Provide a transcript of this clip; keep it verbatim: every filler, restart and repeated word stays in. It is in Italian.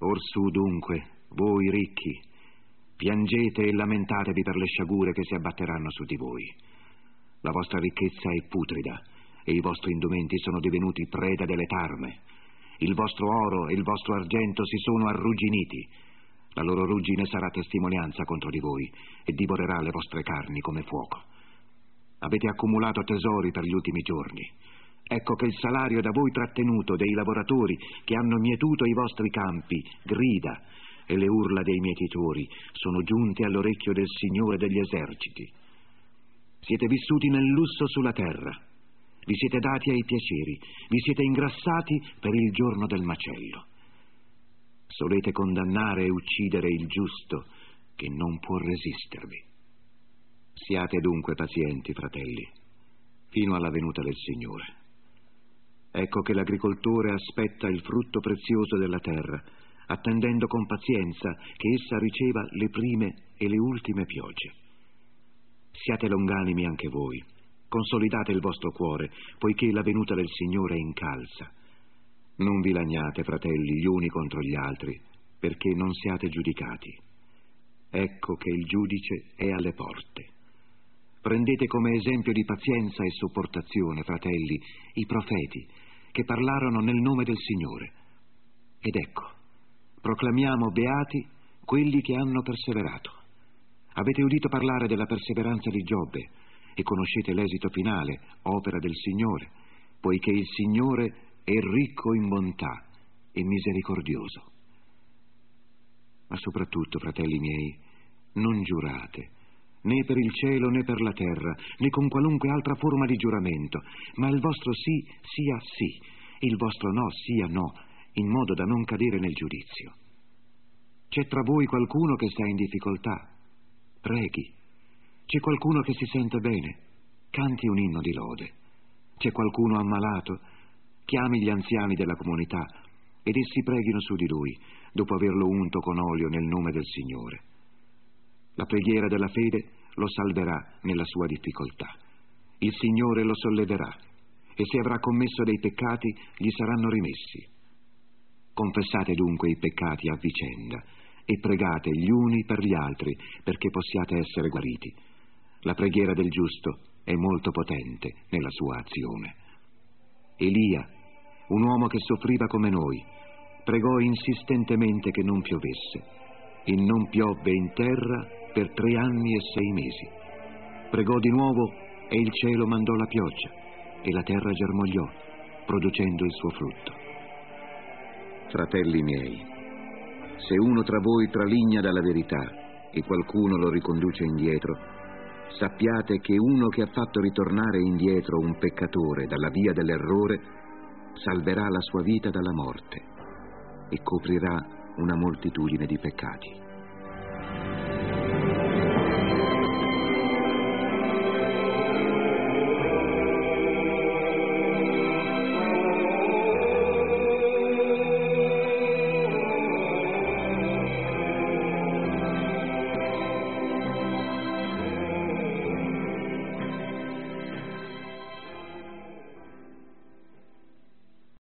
Orsù dunque, voi ricchi, piangete e lamentatevi per le sciagure che si abbatteranno su di voi. La vostra ricchezza è putrida e i vostri indumenti sono divenuti preda delle tarme. Il vostro oro e il vostro argento si sono arrugginiti. La loro ruggine sarà testimonianza contro di voi e divorerà le vostre carni come fuoco. Avete accumulato tesori per gli ultimi giorni. Ecco che il salario da voi trattenuto dei lavoratori che hanno mietuto i vostri campi grida, e le urla dei mietitori sono giunte all'orecchio del Signore degli eserciti. Siete vissuti nel lusso sulla terra, vi siete dati ai piaceri, vi siete ingrassati per il giorno del macello. Solete condannare e uccidere il giusto che non può resistervi. Siate dunque pazienti, fratelli, fino alla venuta del Signore. Ecco che l'agricoltore aspetta il frutto prezioso della terra, attendendo con pazienza che essa riceva le prime e le ultime piogge. Siate longanimi anche voi, consolidate il vostro cuore, poiché la venuta del Signore è incalza. Non vi lagnate, fratelli, gli uni contro gli altri, perché non siate giudicati. Ecco che il giudice è alle porte. Prendete come esempio di pazienza e sopportazione, fratelli, i profeti che parlarono nel nome del Signore. Ed ecco, proclamiamo beati quelli che hanno perseverato. Avete udito parlare della perseveranza di Giobbe e conoscete l'esito finale, opera del Signore, poiché il Signore è ricco in bontà e misericordioso. Ma soprattutto, fratelli miei, non giurate, né per il cielo né per la terra, né con qualunque altra forma di giuramento, ma il vostro sì sia sì, il vostro no sia no, in modo da non cadere nel giudizio. C'è tra voi qualcuno che sta in difficoltà? Preghi. C'è qualcuno che si sente bene? Canti un inno di lode. C'è qualcuno ammalato? Chiami gli anziani della comunità ed essi preghino su di lui, dopo averlo unto con olio nel nome del Signore. La preghiera della fede lo salverà nella sua difficoltà. Il Signore lo solleverà e se avrà commesso dei peccati gli saranno rimessi. Confessate dunque i peccati a vicenda e pregate gli uni per gli altri perché possiate essere guariti. La preghiera del giusto è molto potente nella sua azione. Elia, un uomo che soffriva come noi, pregò insistentemente che non piovesse e non piovve in terra per tre anni e sei mesi. Pregò di nuovo e il cielo mandò la pioggia e la terra germogliò, producendo il suo frutto. Fratelli miei, se uno tra voi traligna dalla verità e qualcuno lo riconduce indietro, sappiate che uno che ha fatto ritornare indietro un peccatore dalla via dell'errore salverà la sua vita dalla morte e coprirà una moltitudine di peccati.